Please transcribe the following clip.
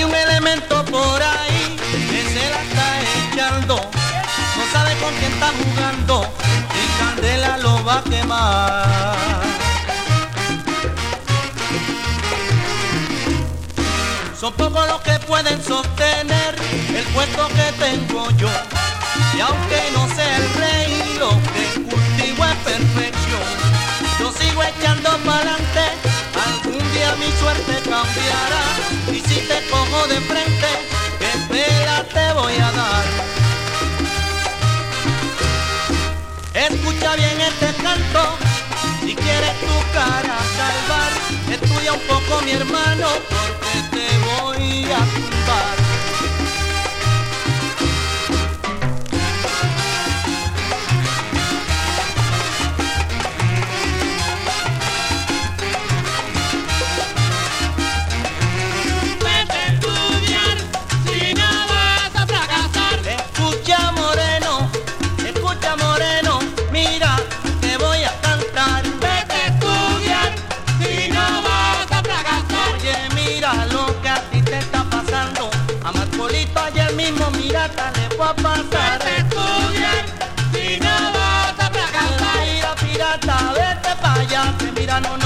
Hay un elemento por ahí que se la está echando, no sabe con quién está jugando y candela lo va a quemar. Son pocos los que pueden sostener el puesto que tengo yo, y aunque no sea el rey, lo que cultivo es perfección. Yo sigo echando pa'lante, algún día mi suerte cambiará, y si te cojo de frente, qué pela te voy a dar. Escucha bien este canto, si quieres tu cara salvar, estudia un poco mi hermano, porque te voy a tumbar. Le va a pasar. Vete a estudiar, si no vas a fracasar. Mira, pirata, vete para allá, que mira, no